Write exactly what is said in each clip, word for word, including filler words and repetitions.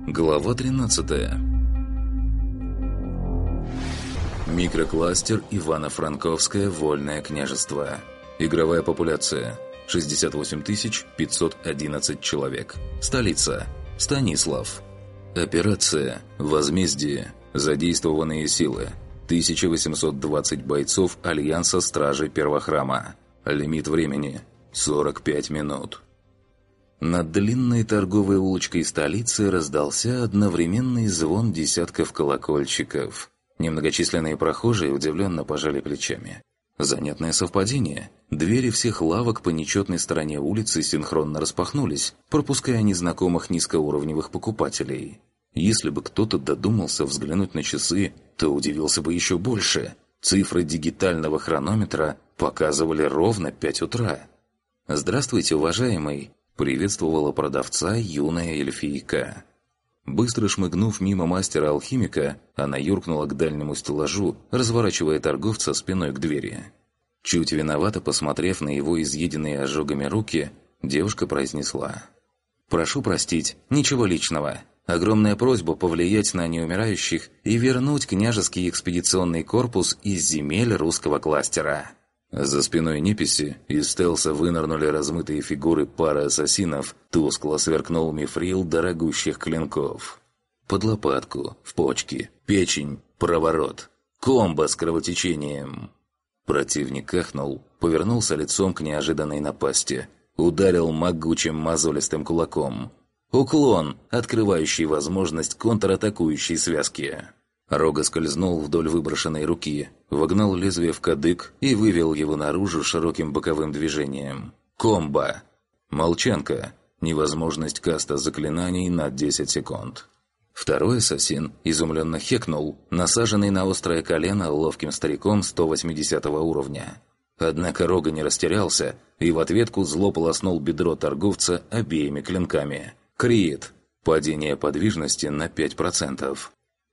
Глава тринадцатая. Микрокластер Ивано-Франковское вольное княжество. Игровая популяция шестьдесят восемь тысяч пятьсот одиннадцать человек. Столица Станислав. Операция «Возмездие». Задействованные силы тысяча восемьсот двадцать бойцов Альянса Стражей Первохрама. Лимит времени сорок пять минут. Над длинной торговой улочкой столицы раздался одновременный звон десятков колокольчиков. Немногочисленные прохожие удивленно пожали плечами. Занятное совпадение. Двери всех лавок по нечетной стороне улицы синхронно распахнулись, пропуская незнакомых низкоуровневых покупателей. Если бы кто-то додумался взглянуть на часы, то удивился бы еще больше. Цифры дигитального хронометра показывали ровно пять утра. «Здравствуйте, уважаемый!» — приветствовала продавца юная эльфийка. Быстро шмыгнув мимо мастера-алхимика, она юркнула к дальнему стеллажу, разворачивая торговца спиной к двери. Чуть виновато посмотрев на его изъеденные ожогами руки, девушка произнесла: «Прошу простить, ничего личного. Огромная просьба повлиять на неумирающих и вернуть княжеский экспедиционный корпус из земель русского кластера». За спиной неписи из стелса вынырнули размытые фигуры пары ассасинов, тускло сверкнул мифрил дорогущих клинков. Под лопатку, в почки, печень, проворот. Комбо с кровотечением. Противник ахнул, повернулся лицом к неожиданной напасти. Ударил могучим мозолистым кулаком. Уклон, открывающий возможность контратакующей связки. Рога скользнул вдоль выброшенной руки, вогнал лезвие в кадык и вывел его наружу широким боковым движением. Комбо. Молчанка. Невозможность каста заклинаний на десять секунд. Второй ассасин изумленно хекнул, насаженный на острое колено ловким стариком сто восьмидесятого уровня. Однако Рога не растерялся и в ответку зло полоснул бедро торговца обеими клинками. Крит. Падение подвижности на пять процентов.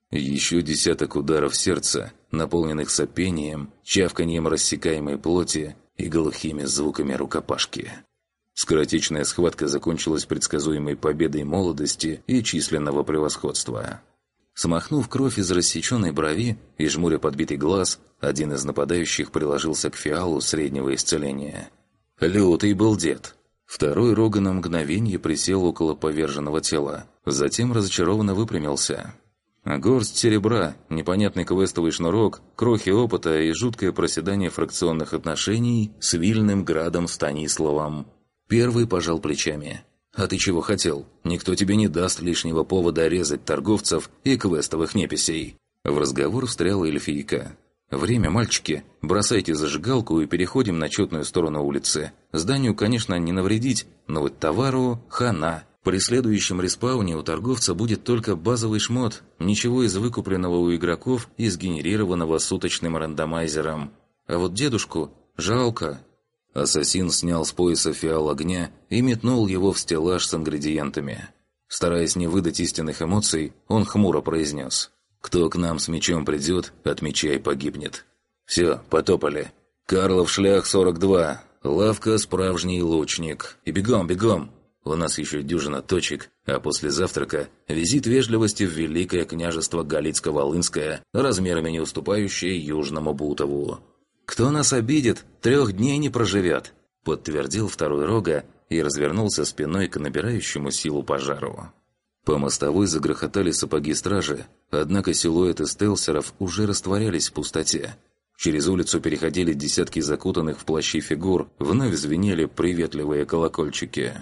Еще десяток ударов сердца, наполненных сопением, чавканьем рассекаемой плоти и глухими звуками рукопашки. Скоротечная схватка закончилась предсказуемой победой молодости и численного превосходства. Смахнув кровь из рассеченной брови и жмуря подбитый глаз, один из нападающих приложился к фиалу среднего исцеления. Лютый был дед. Второй Рога на мгновенье присел около поверженного тела, затем разочарованно выпрямился. Горсть серебра, непонятный квестовый шнурок, крохи опыта и жуткое проседание фракционных отношений с Вильным Градом Станиславом. Первый пожал плечами. «А ты чего хотел? Никто тебе не даст лишнего повода резать торговцев и квестовых неписей». В разговор встряла эльфийка. «Время, мальчики. Бросайте зажигалку и переходим на четную сторону улицы. Зданию, конечно, не навредить, но вот товару хана». При следующем респауне у торговца будет только базовый шмот, ничего из выкупленного у игроков и сгенерированного суточным рандомайзером. А вот дедушку жалко. Ассасин снял с пояса фиал огня и метнул его в стеллаж с ингредиентами. Стараясь не выдать истинных эмоций, он хмуро произнес: «Кто к нам с мечом придет, от меча и погибнет». «Все, потопали. Карлов шлях сорок два, лавка справжний лучник. И бегом, бегом!» У нас еще дюжина точек, а после завтрака визит вежливости в Великое княжество Галицко-Волынское, размерами не уступающее Южному Бутову. «Кто нас обидит, трех дней не проживет», — подтвердил второй Рога и развернулся спиной к набирающему силу пожару. По мостовой загрохотали сапоги стражи, однако силуэты стелсеров уже растворялись в пустоте. Через улицу переходили десятки закутанных в плащи фигур, вновь звенели приветливые колокольчики.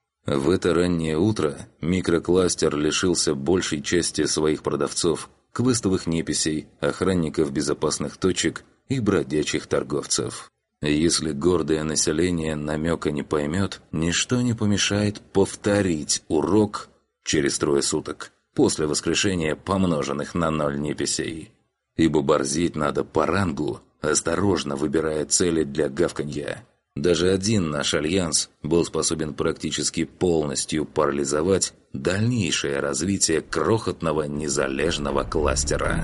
В это раннее утро микрокластер лишился большей части своих продавцов, квестовых неписей, охранников безопасных точек и бродячих торговцев. Если гордое население намека не поймет, ничто не помешает повторить урок через трое суток, после воскрешения помноженных на ноль неписей. Ибо борзеть надо по рангу, осторожно выбирая цели для гавканья. Даже один наш альянс был способен практически полностью парализовать дальнейшее развитие крохотного незалежного кластера.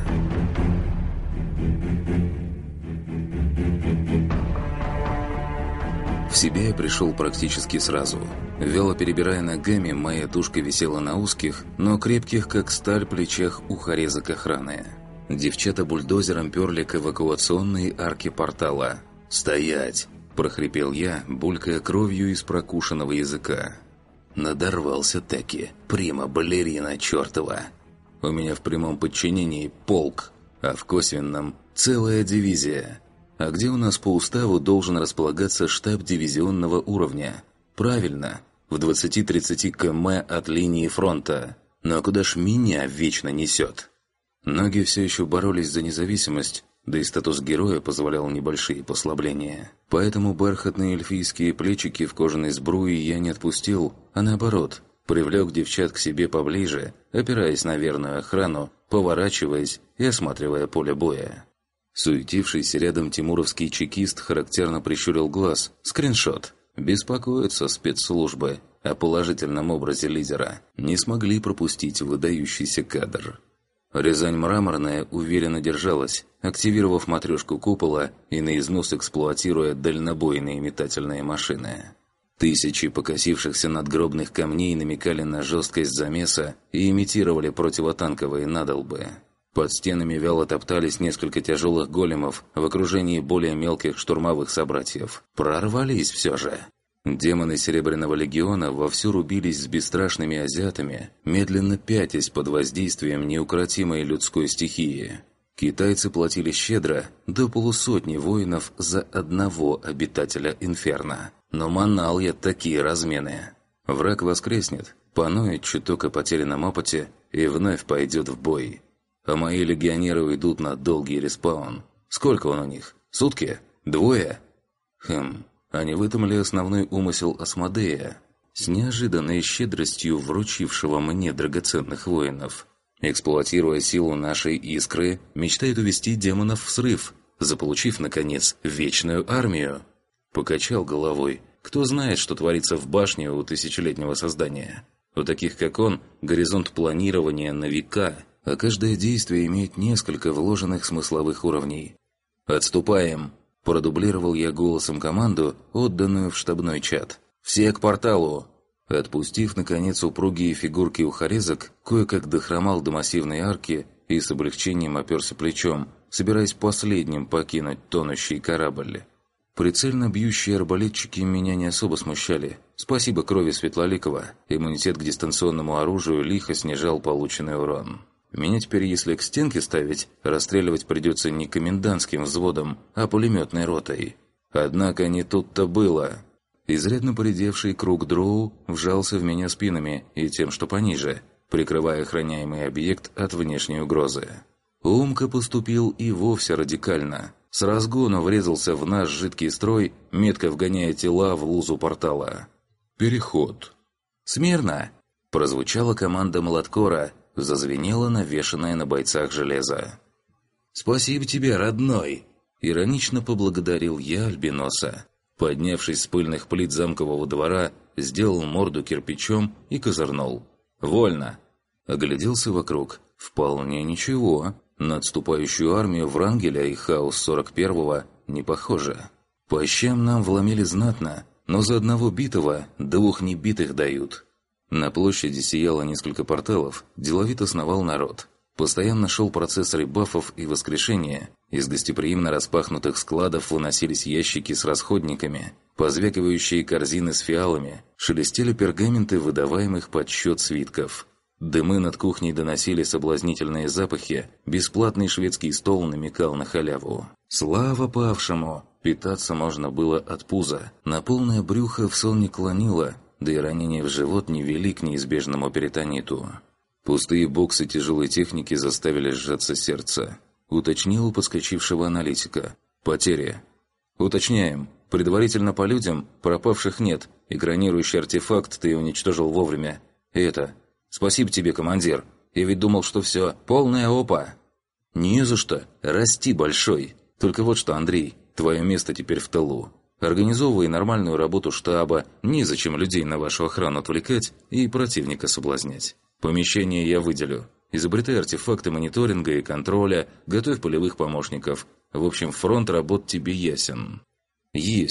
В себя я пришел практически сразу. Вяло перебирая ногами, моя тушка висела на узких, но крепких, как сталь, плечах ухарезок охраны. Девчата бульдозером перли к эвакуационной арке портала. «Стоять!» – прохрипел я, булькая кровью из прокушенного языка. Надорвался таки, прима-балерина чертова. У меня в прямом подчинении полк, а в косвенном – целая дивизия. А где у нас по уставу должен располагаться штаб дивизионного уровня? Правильно, в двадцати-тридцати километрах от линии фронта. Но куда ж меня вечно несет? Ноги все еще боролись за независимость, да и статус героя позволял небольшие послабления. Поэтому бархатные эльфийские плечики в кожаной сбруе я не отпустил, а наоборот, привлек девчат к себе поближе, опираясь на верную охрану, поворачиваясь и осматривая поле боя. Суетившийся рядом тимуровский чекист характерно прищурил глаз. Скриншот. Беспокоятся спецслужбы о положительном образе лидера. Не смогли пропустить выдающийся кадр. Рязань Мраморная уверенно держалась, активировав матрешку купола и на износ эксплуатируя дальнобойные метательные машины. Тысячи покосившихся надгробных камней намекали на жесткость замеса и имитировали противотанковые надолбы. Под стенами вяло топтались несколько тяжелых големов в окружении более мелких штурмовых собратьев. Прорвались все же. Демоны Серебряного Легиона вовсю рубились с бесстрашными азиатами, медленно пятясь под воздействием неукротимой людской стихии. Китайцы платили щедро, до полусотни воинов за одного обитателя Инферно. Но манал я такие размены. Враг воскреснет, поноет чуток о потерянном опыте и вновь пойдет в бой. А мои легионеры уйдут на долгий респаун. Сколько он у них? Сутки? Двое? Хм, а не в этом ли основной умысел Асмодея? С неожиданной щедростью вручившего мне драгоценных воинов. Эксплуатируя силу нашей искры, мечтает увести демонов в срыв, заполучив, наконец, вечную армию. Покачал головой. Кто знает, что творится в башне у тысячелетнего создания? У таких, как он, горизонт планирования на века, а каждое действие имеет несколько вложенных смысловых уровней. «Отступаем!» – продублировал я голосом команду, отданную в штабной чат. «Все к порталу!» Отпустив, наконец, упругие фигурки ухарезок, кое-как дохромал до массивной арки и с облегчением оперся плечом, собираясь последним покинуть тонущий корабль. Прицельно бьющие арбалетчики меня не особо смущали. Спасибо крови Светлоликова, иммунитет к дистанционному оружию лихо снижал полученный урон. Меня теперь, если к стенке ставить, расстреливать придется не комендантским взводом, а пулеметной ротой. Однако не тут-то было. Изрядно поредевший круг дроу вжался в меня спинами и тем, что пониже, прикрывая охраняемый объект от внешней угрозы. Умка поступил и вовсе радикально. С разгона врезался в наш жидкий строй, метко вгоняя тела в лузу портала. Переход. «Смирно!» – прозвучала команда молоткора, зазвенело навешанное на бойцах железо. «Спасибо тебе, родной!» – иронично поблагодарил я Альбиноса. Поднявшись с пыльных плит замкового двора, сделал морду кирпичом и козырнул. «Вольно!» Огляделся вокруг. «Вполне ничего. На отступающую армию Врангеля и Хаос сорок первого не похоже. По щам нам вломили знатно, но за одного битого двух небитых дают». На площади сияло несколько порталов, деловито сновал народ. Постоянно шел процесс ребафов и воскрешения. Из гостеприимно распахнутых складов выносились ящики с расходниками, позвякивающие корзины с фиалами, шелестели пергаменты выдаваемых под счет свитков. Дымы над кухней доносили соблазнительные запахи, бесплатный шведский стол намекал на халяву. Слава павшему! Питаться можно было от пуза. На полное брюхо в сон не клонило, да и ранения в живот не вели к неизбежному перитониту. Пустые боксы тяжелой техники заставили сжаться сердце. Уточнил у подскочившего аналитика. «Потери». «Уточняем. Предварительно по людям пропавших нет. Экранирующий артефакт ты уничтожил вовремя. И это... Спасибо тебе, командир. Я ведь думал, что все. Полная опа». «Не за что. Расти, большой. Только вот что, Андрей, твое место теперь в тылу. Организовывай нормальную работу штаба, незачем людей на вашу охрану отвлекать и противника соблазнять. Помещение я выделю. Изобретай артефакты мониторинга и контроля, готовь полевых помощников. В общем, фронт работ тебе ясен». «Есть».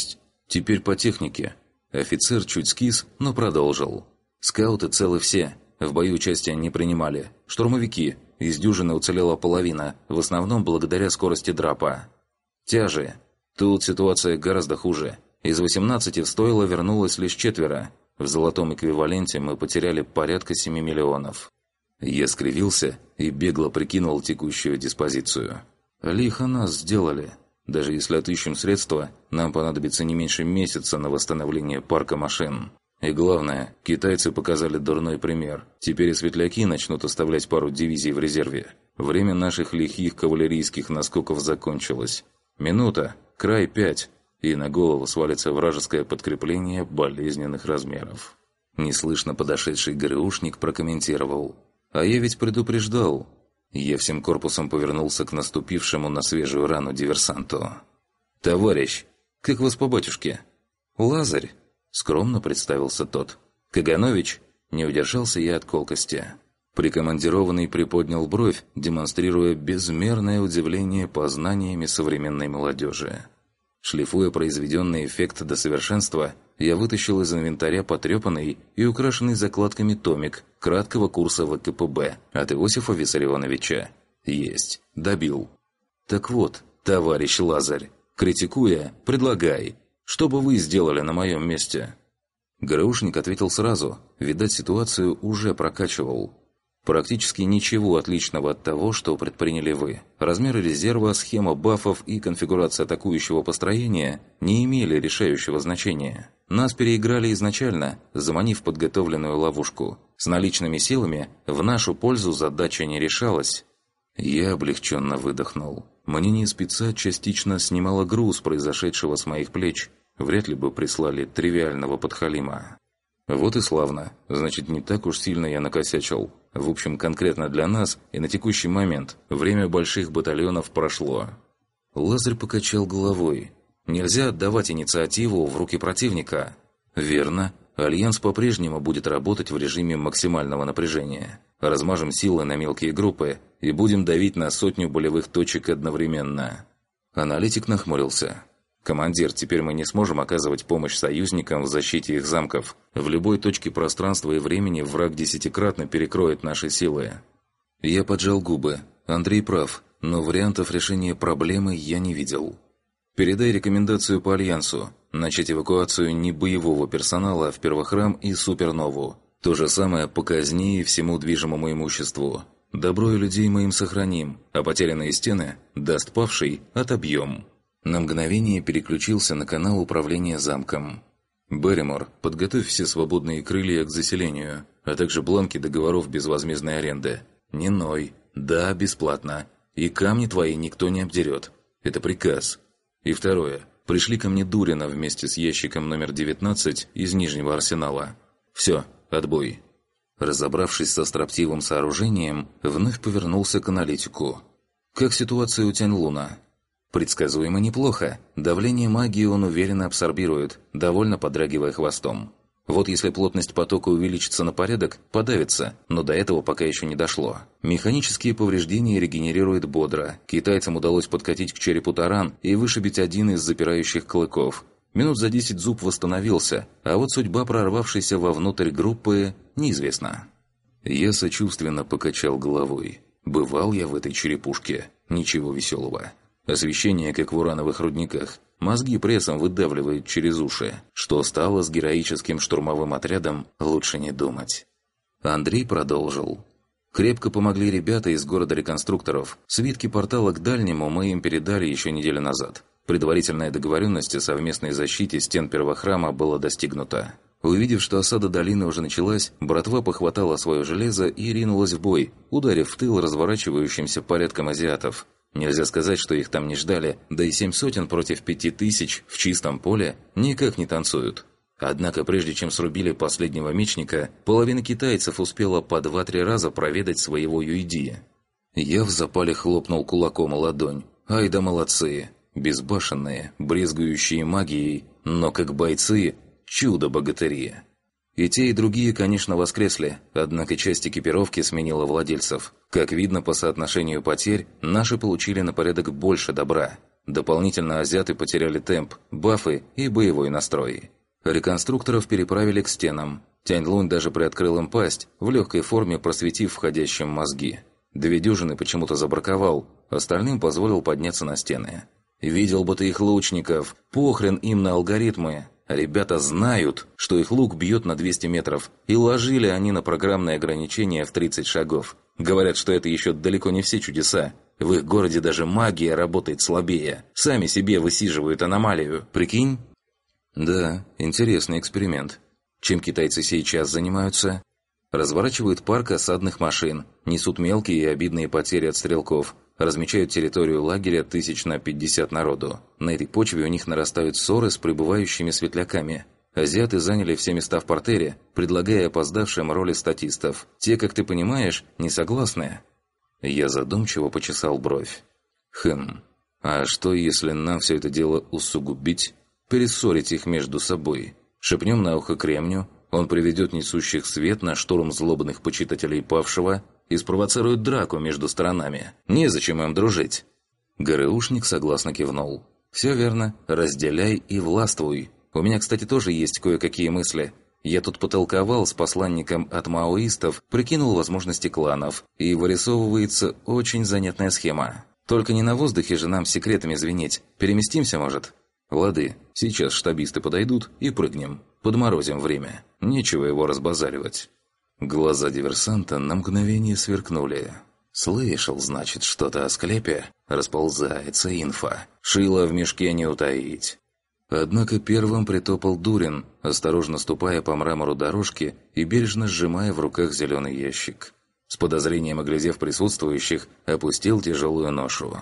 Теперь по технике. Офицер чуть скис, но продолжил. Скауты целы все. В бою участия не принимали. Штурмовики. Из дюжины уцелела половина, в основном благодаря скорости драпа. Тяжи. Тут ситуация гораздо хуже. Из восемнадцати в стойло вернулось лишь четверо. В золотом эквиваленте мы потеряли порядка семи миллионов. Я скривился и бегло прикинул текущую диспозицию. Лихо нас сделали. Даже если отыщем средства, нам понадобится не меньше месяца на восстановление парка машин. И главное, китайцы показали дурной пример. Теперь и светляки начнут оставлять пару дивизий в резерве. Время наших лихих кавалерийских наскоков закончилось. Минута, край пять, и на голову свалится вражеское подкрепление болезненных размеров. Неслышно подошедший ГРУшник прокомментировал. А я ведь предупреждал. Я всем корпусом повернулся к наступившему на свежую рану диверсанту. «Товарищ, как вас по батюшке?» «Лазарь», — скромно представился тот. «Каганович?» — не удержался я от колкости. Прикомандированный приподнял бровь, демонстрируя безмерное удивление познаниями современной молодежи. Шлифуя произведенный эффект до совершенства, я вытащил из инвентаря потрепанный и украшенный закладками томик краткого курса ВКПБ от Иосифа Виссарионовича. Есть. Добил. Так вот, товарищ Лазарь, критикуя, предлагай. Что бы вы сделали на моем месте? ГРУшник ответил сразу. Видать, ситуацию уже прокачивал. Практически ничего отличного от того, что предприняли вы. Размеры резерва, схема бафов и конфигурация атакующего построения не имели решающего значения. Нас переиграли изначально, заманив подготовленную ловушку. С наличными силами в нашу пользу задача не решалась. Я облегченно выдохнул. Мнение спеца частично снимало груз произошедшего с моих плеч. Вряд ли бы прислали тривиального подхалима. Вот и славно. Значит, не так уж сильно я накосячил. В общем, конкретно для нас и на текущий момент время больших батальонов прошло. Лазарь покачал головой. Нельзя отдавать инициативу в руки противника. Верно. Альянс по-прежнему будет работать в режиме максимального напряжения. Размажем силы на мелкие группы и будем давить на сотню болевых точек одновременно. Аналитик нахмурился. «Командир, теперь мы не сможем оказывать помощь союзникам в защите их замков. В любой точке пространства и времени враг десятикратно перекроет наши силы». Я поджал губы. Андрей прав, но вариантов решения проблемы я не видел. «Передай рекомендацию по Альянсу. Начать эвакуацию не боевого персонала в Первохрам и Супернову. То же самое по казни и всему движимому имуществу. Добро и людей мы им сохраним, а потерянные стены, даст павший, отобьем». На мгновение переключился на канал управления замком. «Берримор, подготовь все свободные крылья к заселению, а также бланки договоров безвозмездной аренды. Не ной. Да, бесплатно. И камни твои никто не обдерет. Это приказ. И второе. Пришли ко мне Дурина вместе с ящиком номер девятнадцать из Нижнего Арсенала. Все, отбой». Разобравшись со строптивым сооружением, вновь повернулся к аналитику. «Как ситуация у Тянь-Луна?» Предсказуемо неплохо. Давление магии он уверенно абсорбирует, довольно подрагивая хвостом. Вот если плотность потока увеличится на порядок, подавится, но до этого пока еще не дошло. Механические повреждения регенерирует бодро. Китайцам удалось подкатить к черепу таран и вышибить один из запирающих клыков. Минут за десять зуб восстановился, а вот судьба прорвавшейся вовнутрь группы неизвестна. Я сочувственно покачал головой. Бывал я в этой черепушке. Ничего веселого. Освещение, как в урановых рудниках. Мозги прессом выдавливает через уши. Что стало с героическим штурмовым отрядом, лучше не думать. Андрей продолжил. Крепко помогли ребята из города реконструкторов. Свитки портала к дальнему мы им передали еще неделю назад. Предварительная договоренность о совместной защите стен Первохрама была достигнута. Увидев, что осада долины уже началась, братва похватала свое железо и ринулась в бой, ударив в тыл разворачивающимся порядком азиатов. Нельзя сказать, что их там не ждали, да и семь сотен против пяти тысяч в чистом поле никак не танцуют. Однако прежде чем срубили последнего мечника, половина китайцев успела по два-три раза проведать своего Юйди. Я в запале хлопнул кулаком о ладонь. Ай да молодцы! Безбашенные, брезгующие магией, но как бойцы – чудо-богатыри. И те, и другие, конечно, воскресли, однако часть экипировки сменила владельцев. Как видно по соотношению потерь, наши получили на порядок больше добра. Дополнительно азиаты потеряли темп, бафы и боевой настрой. Реконструкторов переправили к стенам. Тянь-Лунь даже приоткрыл им пасть, в легкой форме просветив входящим мозги. Две дюжины почему-то забраковал, остальным позволил подняться на стены. «Видел бы ты их лучников, похрен им на алгоритмы. Ребята знают, что их лук бьет на двести метров, и ложили они на программное ограничение в тридцать шагов. Говорят, что это еще далеко не все чудеса. В их городе даже магия работает слабее. Сами себе высиживают аномалию. Прикинь?» «Да, интересный эксперимент. Чем китайцы сейчас занимаются?» Разворачивают парк осадных машин, несут мелкие и обидные потери от стрелков, размечают территорию лагеря тысяч на пятьдесят народу. На этой почве у них нарастают ссоры с прибывающими светляками. Азиаты заняли все места в портере, предлагая опоздавшим роли статистов. Те, как ты понимаешь, не согласны. Я задумчиво почесал бровь. Хм, а что если нам все это дело усугубить? Перессорить их между собой? Шепнем на ухо Кремню, он приведет несущих свет на штурм злобных почитателей павшего и спровоцирует драку между сторонами. Незачем им дружить. ГРУшник согласно кивнул. «Все верно. Разделяй и властвуй. У меня, кстати, тоже есть кое-какие мысли. Я тут потолковал с посланником от маоистов, прикинул возможности кланов, и вырисовывается очень занятная схема. Только не на воздухе же нам секретами звенеть. Переместимся, может?» «Лады, сейчас штабисты подойдут и прыгнем. Подморозим время. Нечего его разбазаривать». Глаза диверсанта на мгновение сверкнули. «Слышал, значит, что-то о склепе? Расползается инфа. Шило в мешке не утаить». Однако первым притопал Дурин, осторожно ступая по мрамору дорожки и бережно сжимая в руках зеленый ящик. С подозрением оглядев присутствующих, опустил тяжелую ношу.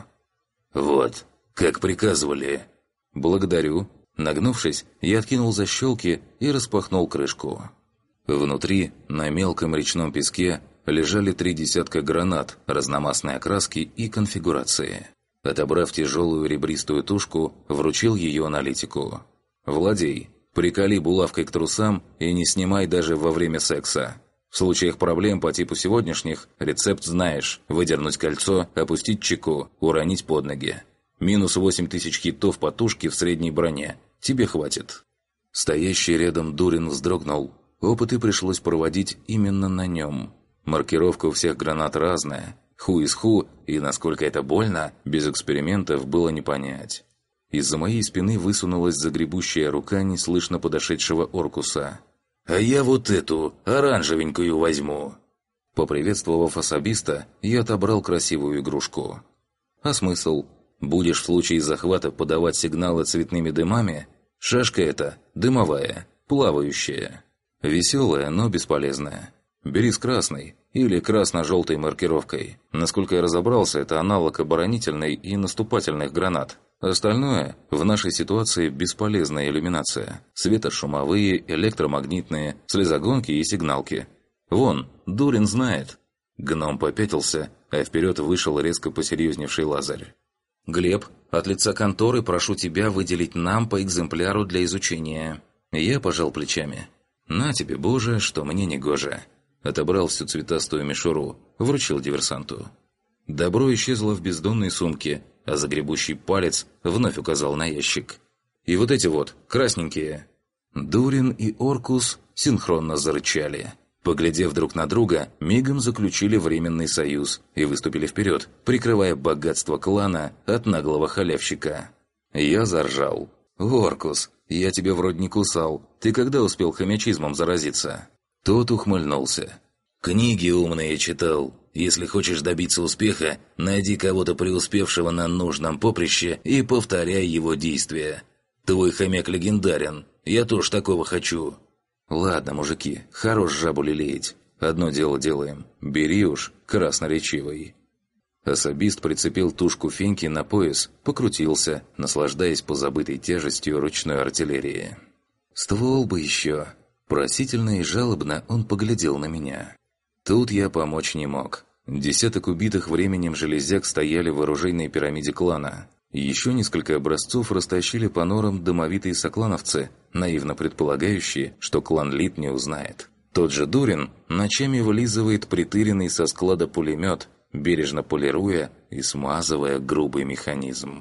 «Вот, как приказывали». «Благодарю». Нагнувшись, я откинул защелки и распахнул крышку. Внутри, на мелком речном песке, лежали три десятка гранат разномастной окраски и конфигурации. Отобрав тяжелую ребристую тушку, вручил ее аналитику. «Владей, приколи булавкой к трусам и не снимай даже во время секса. В случаях проблем по типу сегодняшних, рецепт знаешь: выдернуть кольцо, опустить чеку, уронить под ноги. Минус восемь тысяч хитов по тушке в средней броне. Тебе хватит». Стоящий рядом Дурин вздрогнул. Опыты пришлось проводить именно на нем. Маркировка у всех гранат разная. Ху из ху, и насколько это больно, без экспериментов было не понять. Из-за моей спины высунулась загребущая рука неслышно подошедшего Оркуса. «А я вот эту, оранжевенькую возьму». Поприветствовав особиста, я отобрал красивую игрушку. «А смысл? Будешь в случае захвата подавать сигналы цветными дымами? Шашка эта дымовая, плавающая. Веселая, но бесполезная. Бери с красной или красно-желтой маркировкой. Насколько я разобрался, это аналог оборонительной и наступательных гранат. Остальное в нашей ситуации бесполезная иллюминация. Светошумовые, электромагнитные, слезогонки и сигналки. Вон, Дурин знает». Гном попятился, а вперед вышел резко посерьезневший Лазарь. «Глеб, от лица конторы прошу тебя выделить нам по экземпляру для изучения». Я пожал плечами. «На тебе, Боже, что мне не гоже». Отобрал всю цветастую мишуру, вручил диверсанту. Добро исчезло в бездонной сумке, а загребущий палец вновь указал на ящик. «И вот эти вот, красненькие». Дурин и Оркус синхронно зарычали. Поглядев друг на друга, мигом заключили временный союз и выступили вперед, прикрывая богатство клана от наглого халявщика. Я заржал. «Оркус, я тебя вроде не кусал. Ты когда успел хомячизмом заразиться?» Тот ухмыльнулся. «Книги умные читал. Если хочешь добиться успеха, найди кого-то преуспевшего на нужном поприще и повторяй его действия. Твой хомяк легендарен. Я тоже такого хочу». «Ладно, мужики, хорош жабу лелеять. Одно дело делаем. Бери уж, красноречивый». Особист прицепил тушку феньки на пояс, покрутился, наслаждаясь позабытой тяжестью ручной артиллерии. «Ствол бы еще». Просительно и жалобно он поглядел на меня. Тут я помочь не мог. Десяток убитых временем железяк стояли в оружейной пирамиде клана. Еще несколько образцов растащили по норам домовитые соклановцы, наивно предполагающие, что клан Лит не узнает. Тот же Дурин ночами вылизывает притыренный со склада пулемет, бережно полируя и смазывая грубый механизм.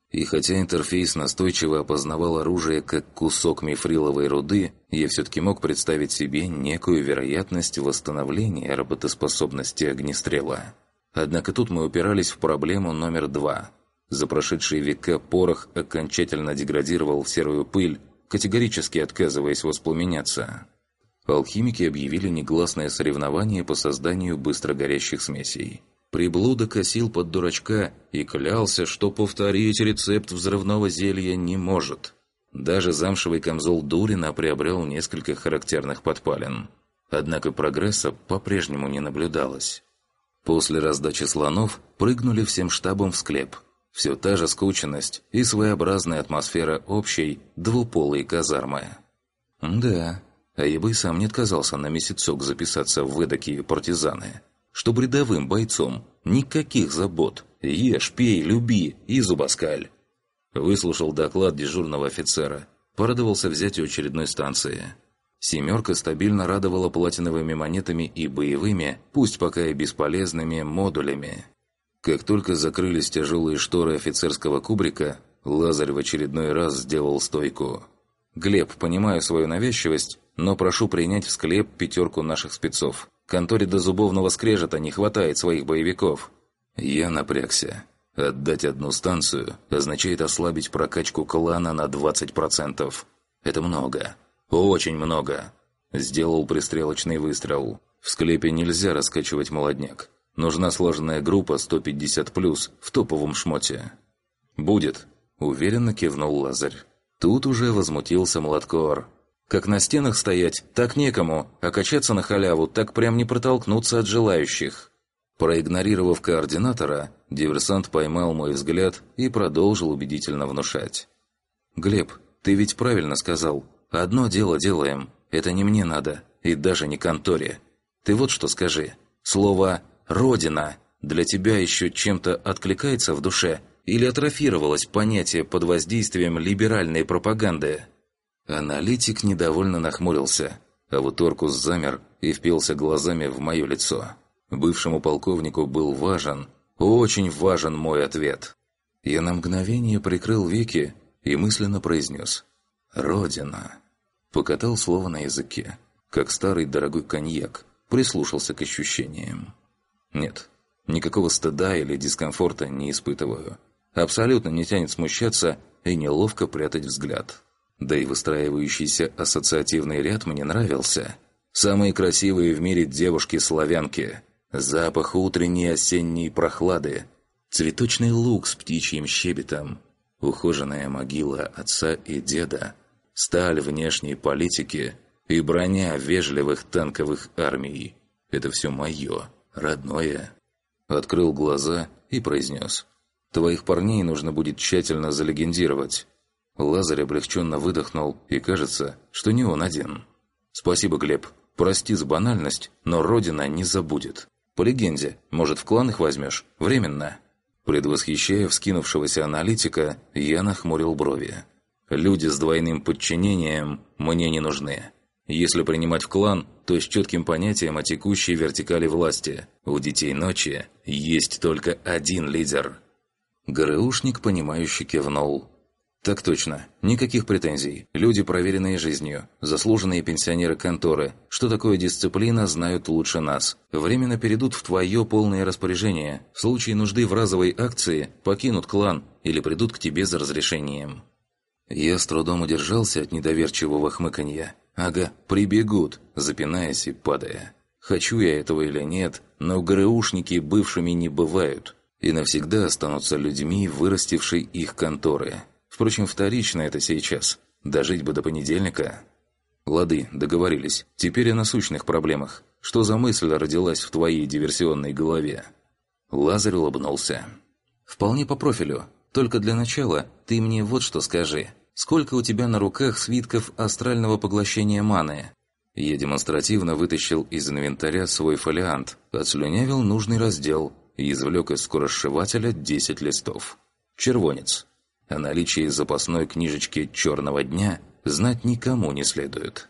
И хотя интерфейс настойчиво опознавал оружие как кусок мифриловой руды, я все-таки мог представить себе некую вероятность восстановления работоспособности огнестрела. Однако тут мы упирались в проблему номер два. За прошедшие века порох окончательно деградировал в серую пыль, категорически отказываясь воспламеняться. Алхимики объявили негласное соревнование по созданию быстрогорящих смесей. Приблуда косил под дурачка и клялся, что повторить рецепт взрывного зелья не может. Даже замшевый камзол Дурина приобрел несколько характерных подпалин. Однако прогресса по-прежнему не наблюдалось. После раздачи слонов прыгнули всем штабом в склеп. Все та же скученность и своеобразная атмосфера общей двуполой казармы. Да, а я бы и сам не отказался на месяцок записаться в эдакие партизаны. Чтоб рядовым бойцом никаких забот. Ешь, пей, люби и зубоскаль. Выслушал доклад дежурного офицера. Порадовался взятию очередной станции. «Семерка» стабильно радовала платиновыми монетами и боевыми, пусть пока и бесполезными, модулями. Как только закрылись тяжелые шторы офицерского кубрика, Лазарь в очередной раз сделал стойку. «Глеб, понимаю свою навязчивость, но прошу принять в склеп пятерку наших спецов. Конторе до зубовного скрежета не хватает своих боевиков». Я напрягся. Отдать одну станцию означает ослабить прокачку клана на двадцать процентов. Это много. Очень много. Сделал пристрелочный выстрел. В склепе нельзя раскачивать молодняк. Нужна сложенная группа сто пятьдесят плюс в топовом шмоте. «Будет», — уверенно кивнул Лазарь. Тут уже возмутился Младкор. «Как на стенах стоять, так некому, а качаться на халяву так прям не протолкнуться от желающих». Проигнорировав координатора, диверсант поймал мой взгляд и продолжил убедительно внушать. «Глеб, ты ведь правильно сказал. Одно дело делаем. Это не мне надо, и даже не конторе. Ты вот что скажи. Слово «Родина» для тебя еще чем-то откликается в душе или атрофировалось понятие под воздействием либеральной пропаганды?» Аналитик недовольно нахмурился, а вот Оркус замер и впился глазами в мое лицо. Бывшему полковнику был важен, очень важен мой ответ. Я на мгновение прикрыл веки и мысленно произнес «Родина». Покатал слово на языке, как старый дорогой коньяк, прислушался к ощущениям. Нет, никакого стыда или дискомфорта не испытываю. Абсолютно не тянет смущаться и неловко прятать взгляд. Да и выстраивающийся ассоциативный ряд мне нравился. Самые красивые в мире девушки-славянки. Запах утренней осенней прохлады. Цветочный луг с птичьим щебетом. Ухоженная могила отца и деда. Сталь внешней политики и броня вежливых танковых армий. Это все мое, родное. Открыл глаза и произнес. «Твоих парней нужно будет тщательно залегендировать». Лазарь облегченно выдохнул, и кажется, что не он один. «Спасибо, Глеб. Прости за банальность, но Родина не забудет. По легенде, может, в клан их возьмешь? Временно?» Предвосхищая вскинувшегося аналитика, я нахмурил брови. «Люди с двойным подчинением мне не нужны. Если принимать в клан, то с четким понятием о текущей вертикали власти. У детей ночи есть только один лидер». ГРУшник, понимающе кивнул. «Так точно. Никаких претензий. Люди, проверенные жизнью. Заслуженные пенсионеры конторы. Что такое дисциплина, знают лучше нас. Временно перейдут в твое полное распоряжение. В случае нужды в разовой акции покинут клан или придут к тебе за разрешением». Я с трудом удержался от недоверчивого хмыканья. «Ага, прибегут», запинаясь и падая. Хочу я этого или нет, но ГРУшники бывшими не бывают. И навсегда останутся людьми, вырастившей их конторы. Впрочем, вторично это сейчас. Дожить бы до понедельника. Лады, договорились. Теперь о насущных проблемах. Что за мысль родилась в твоей диверсионной голове?» Лазарь улыбнулся. «Вполне по профилю. Только для начала ты мне вот что скажи. Сколько у тебя на руках свитков астрального поглощения маны?» Я демонстративно вытащил из инвентаря свой фолиант, отслюнявил нужный раздел и извлек из скоросшивателя десять листов. Червонец. О наличии запасной книжечки «Черного дня» знать никому не следует.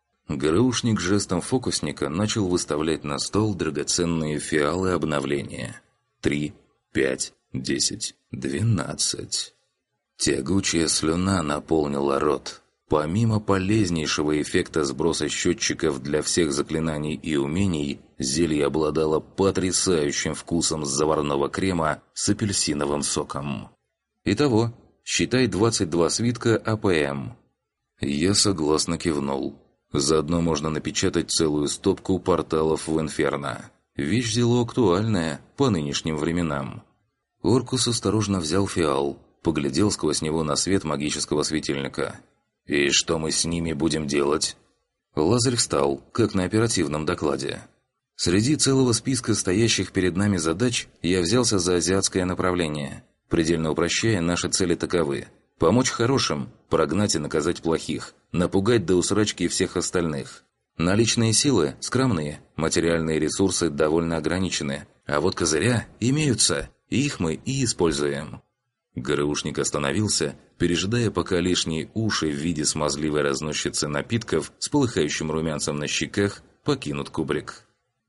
ГРУшник жестом фокусника начал выставлять на стол драгоценные фиалы обновления. Три, пять, десять, двенадцать. Тягучая слюна наполнила рот. Помимо полезнейшего эффекта сброса счетчиков для всех заклинаний и умений, зелье обладало потрясающим вкусом заварного крема с апельсиновым соком. Итого, считай двадцать два свитка АПМ. Я согласно кивнул. Заодно можно напечатать целую стопку порталов в Инферно. Вещь дело актуальная по нынешним временам. Оркус осторожно взял фиал, поглядел сквозь него на свет магического светильника. «И что мы с ними будем делать?» Лазарь встал, как на оперативном докладе. Среди целого списка стоящих перед нами задач я взялся за азиатское направление. Предельно упрощая, наши цели таковы: помочь хорошим, прогнать и наказать плохих, напугать до усрачки всех остальных. Наличные силы скромные, материальные ресурсы довольно ограничены, а вот козыря имеются, и их мы и используем. ГРУшник остановился, пережидая, пока лишние уши в виде смазливой разносчицы напитков с полыхающим румянцем на щеках покинут кубрик.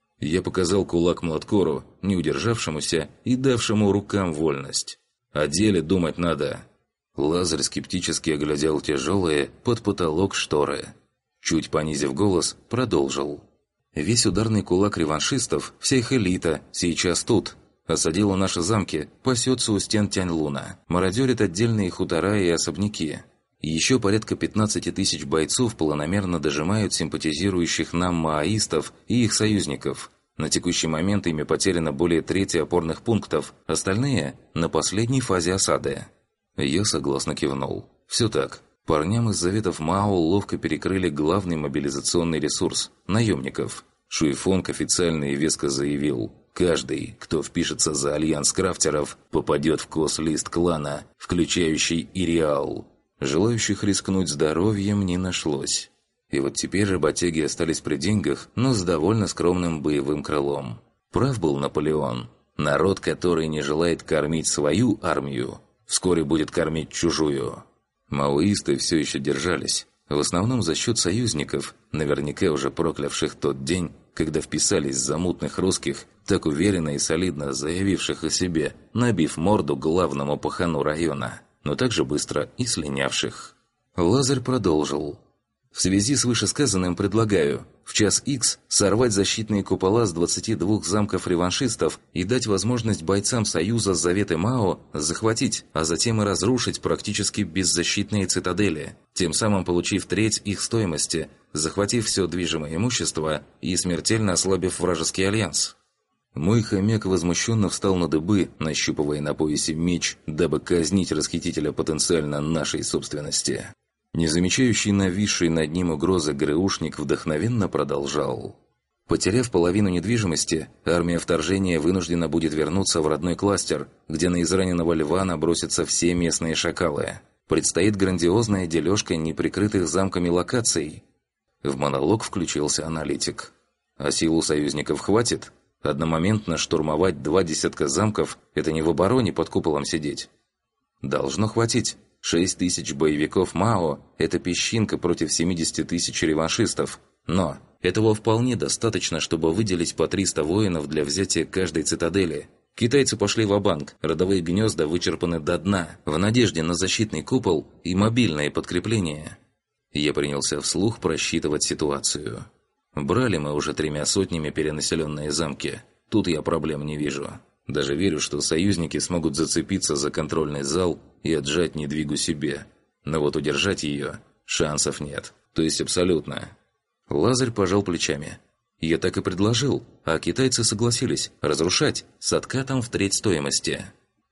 Я показал кулак Младкору, не удержавшемуся и давшему рукам вольность. О деле думать надо. Лазарь скептически оглядел тяжелые под потолок шторы. Чуть понизив голос, продолжил. Весь ударный кулак реваншистов, вся их элита, сейчас тут. Осадила наши замки, пасется у стен Тянь-Луна, мародерит отдельные хутора и особняки. Еще порядка пятнадцати тысяч бойцов планомерно дожимают симпатизирующих нам маоистов и их союзников. На текущий момент ими потеряно более трети опорных пунктов, остальные – на последней фазе осады. Я согласно кивнул. Все так. Парням из заветов Мао ловко перекрыли главный мобилизационный ресурс – наемников. Шуйфонг официально и веско заявил: каждый, кто впишется за альянс крафтеров, попадет в кос-лист клана, включающий и Реал. Желающих рискнуть здоровьем не нашлось. И вот теперь работяги остались при деньгах, но с довольно скромным боевым крылом. Прав был Наполеон. Народ, который не желает кормить свою армию, вскоре будет кормить чужую. Маоисты все еще держались. В основном за счет союзников, наверняка уже проклявших тот день, когда вписались за мутных русских, так уверенно и солидно заявивших о себе, набив морду главному пахану района, но также быстро и слинявших. Лазарь продолжил. В связи с вышесказанным предлагаю в час икс сорвать защитные купола с двадцати двух замков реваншистов и дать возможность бойцам Союза Заветы Мао захватить, а затем и разрушить практически беззащитные цитадели, тем самым получив треть их стоимости, захватив все движимое имущество и смертельно ослабив вражеский альянс. Мой хомяк возмущенно встал на дыбы, нащупывая на поясе меч, дабы казнить расхитителя потенциально нашей собственности. Не замечающий нависшей над ним угрозы ГРУшник вдохновенно продолжал. Потеряв половину недвижимости, армия вторжения вынуждена будет вернуться в родной кластер, где на израненного льва набросятся все местные шакалы. Предстоит грандиозная дележка неприкрытых замками локаций. В монолог включился аналитик. А силу союзников хватит? Одномоментно штурмовать два десятка замков – это не в обороне под куполом сидеть. Должно хватить. Шесть тысяч боевиков Мао – это песчинка против семидесяти тысяч реваншистов. Но этого вполне достаточно, чтобы выделить по триста воинов для взятия каждой цитадели. Китайцы пошли ва-банк, родовые гнезда вычерпаны до дна, в надежде на защитный купол и мобильное подкрепление. Я принялся вслух просчитывать ситуацию. Брали мы уже тремя сотнями перенаселенные замки. Тут я проблем не вижу. Даже верю, что союзники смогут зацепиться за контрольный зал и отжать недвигу себе. Но вот удержать ее шансов нет. То есть абсолютно. Лазарь пожал плечами. Я так и предложил, а китайцы согласились разрушать с откатом в треть стоимости.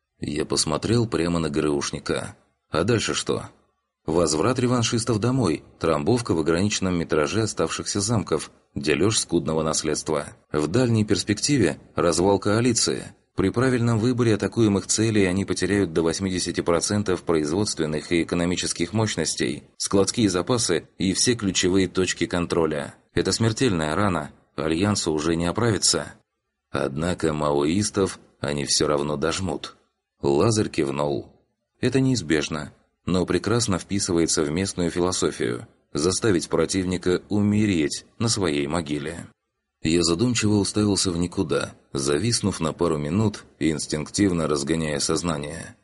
Я посмотрел прямо на ГРУшника. А дальше что? Возврат реваншистов домой, трамбовка в ограниченном метраже оставшихся замков, дележ скудного наследства. В дальней перспективе развал коалиции. При правильном выборе атакуемых целей они потеряют до восьмидесяти процентов производственных и экономических мощностей, складские запасы и все ключевые точки контроля. Это смертельная рана, альянсу уже не оправиться. Однако маоистов они все равно дожмут. Лазарь кивнул. Это неизбежно, но прекрасно вписывается в местную философию – заставить противника умереть на своей могиле. Я задумчиво уставился в никуда, зависнув на пару минут и инстинктивно разгоняя сознание.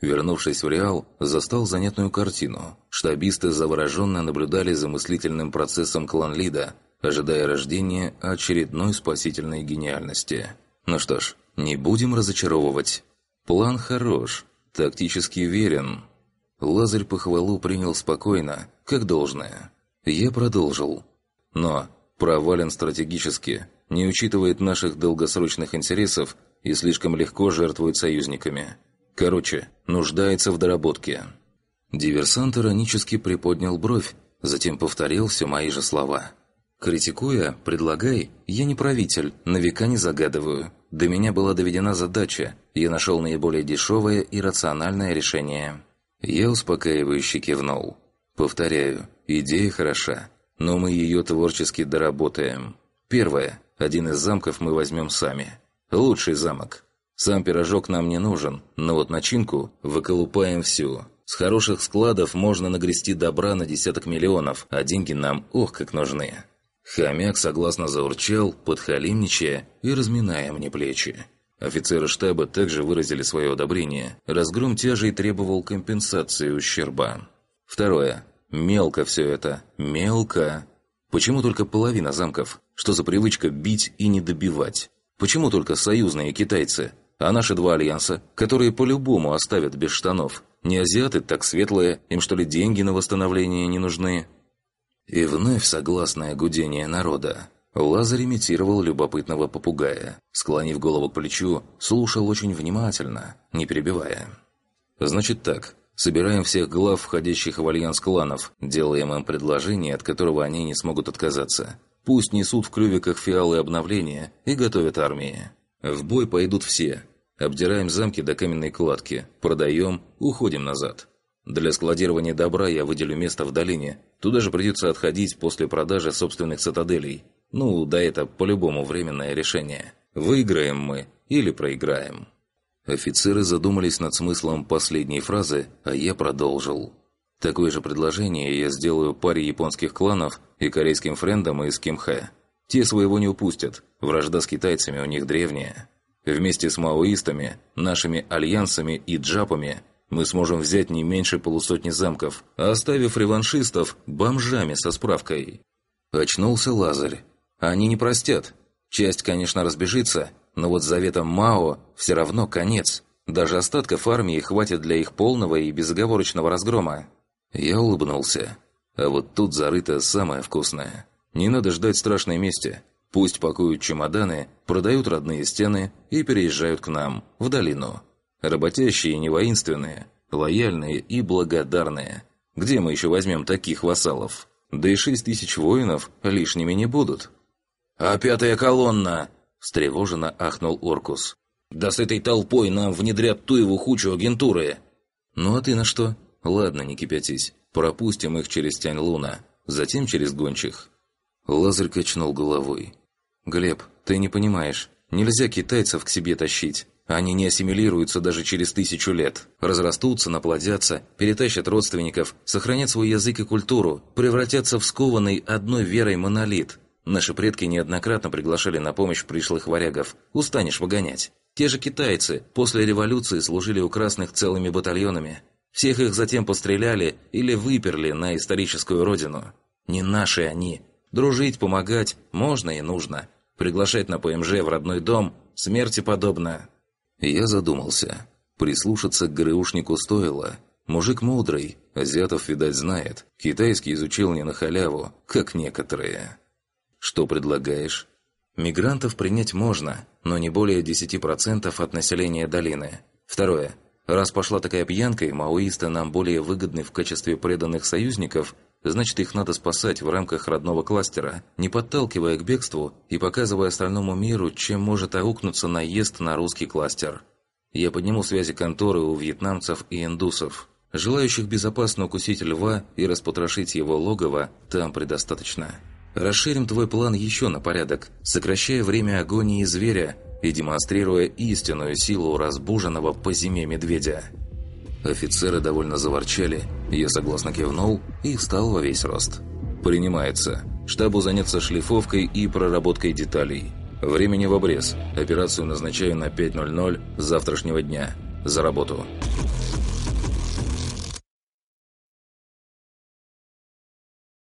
Вернувшись в Реал, застал занятную картину. Штабисты завороженно наблюдали за мыслительным процессом клан-лида, ожидая рождения очередной спасительной гениальности. Ну что ж, не будем разочаровывать. План хорош, тактически верен. Лазарь похвалу принял спокойно, как должное. Я продолжил. Но провален стратегически, не учитывает наших долгосрочных интересов и слишком легко жертвует союзниками. Короче, нуждается в доработке. Диверсант иронически приподнял бровь, затем повторил все мои же слова. Критикуя, предлагай, я не правитель, на века не загадываю. До меня была доведена задача, я нашел наиболее дешевое и рациональное решение. Я успокаивающе кивнул. Повторяю, идея хороша, но мы ее творчески доработаем. Первое. Один из замков мы возьмем сами. Лучший замок. Сам пирожок нам не нужен, но вот начинку выколупаем всю. С хороших складов можно нагрести добра на десяток миллионов, а деньги нам ох как нужны. Хомяк согласно заурчал, подхалимничая и разминая мне плечи. Офицеры штаба также выразили свое одобрение. Разгром тяжей требовал компенсации ущерба. Второе. Мелко все это. Мелко. Почему только половина замков? Что за привычка бить и не добивать? Почему только союзные китайцы? А наши два альянса, которые по-любому оставят без штанов? Не азиаты, так светлые, им что ли деньги на восстановление не нужны? И вновь согласное гудение народа. Лазарь имитировал любопытного попугая. Склонив голову к плечу, слушал очень внимательно, не перебивая. «Значит так, собираем всех глав, входящих в альянс кланов, делаем им предложение, от которого они не смогут отказаться. Пусть несут в клювиках фиалы обновления и готовят армии. В бой пойдут все. Обдираем замки до каменной кладки, продаем, уходим назад. Для складирования добра я выделю место в долине. Туда же придется отходить после продажи собственных цитаделей. Ну, да это по-любому временное решение. Выиграем мы или проиграем». Офицеры задумались над смыслом последней фразы, а я продолжил. Такое же предложение я сделаю паре японских кланов и корейским френдам из Кимхэ. Те своего не упустят, вражда с китайцами у них древняя. Вместе с маоистами, нашими альянсами и джапами мы сможем взять не меньше полусотни замков, оставив реваншистов бомжами со справкой. Очнулся Лазарь. Они не простят. Часть, конечно, разбежится, но вот заветам Мао все равно конец. Даже остатков армии хватит для их полного и безоговорочного разгрома. Я улыбнулся. А вот тут зарыто самое вкусное. Не надо ждать страшной мести. Пусть пакуют чемоданы, продают родные стены и переезжают к нам, в долину. Работящие и не воинственные, лояльные и благодарные. Где мы еще возьмем таких вассалов? Да и шесть тысяч воинов лишними не будут. «А пятая колонна?» – встревоженно ахнул Оркус. «Да с этой толпой нам внедрят ту его хучу агентуры!» «Ну а ты на что? Ладно, не кипятись. Пропустим их через Тянь-Луна, затем через гончих». Лазарь качнул головой. «Глеб, ты не понимаешь. Нельзя китайцев к себе тащить. Они не ассимилируются даже через тысячу лет. Разрастутся, наплодятся, перетащат родственников, сохранят свой язык и культуру, превратятся в скованный одной верой монолит. Наши предки неоднократно приглашали на помощь пришлых варягов. Устанешь выгонять. Те же китайцы после революции служили у красных целыми батальонами. Всех их затем постреляли или выперли на историческую родину. Не наши они. Дружить, помогать можно и нужно. Приглашать на ПМЖ в родной дом смерти подобно». Я задумался. Прислушаться к ГРУшнику стоило. Мужик мудрый, азиатов, видать, знает. Китайский изучил не на халяву, как некоторые. «Что предлагаешь?» «Мигрантов принять можно, но не более десяти процентов от населения долины. Второе. Раз пошла такая пьянка, и маоисты нам более выгодны в качестве преданных союзников, значит, их надо спасать в рамках родного кластера, не подталкивая к бегству и показывая остальному миру, чем может аукнуться наезд на русский кластер. Я подниму связи конторы у вьетнамцев и индусов. Желающих безопасно укусить льва и распотрошить его логово там предостаточно. Расширим твой план еще на порядок, сокращая время агонии зверя и демонстрируя истинную силу разбуженного по зиме медведя». Офицеры довольно заворчали, я согласно кивнул и встал во весь рост. «Принимается. Штабу заняться шлифовкой и проработкой деталей. Времени в обрез. Операцию назначаю на пять ноль ноль завтрашнего дня. За работу».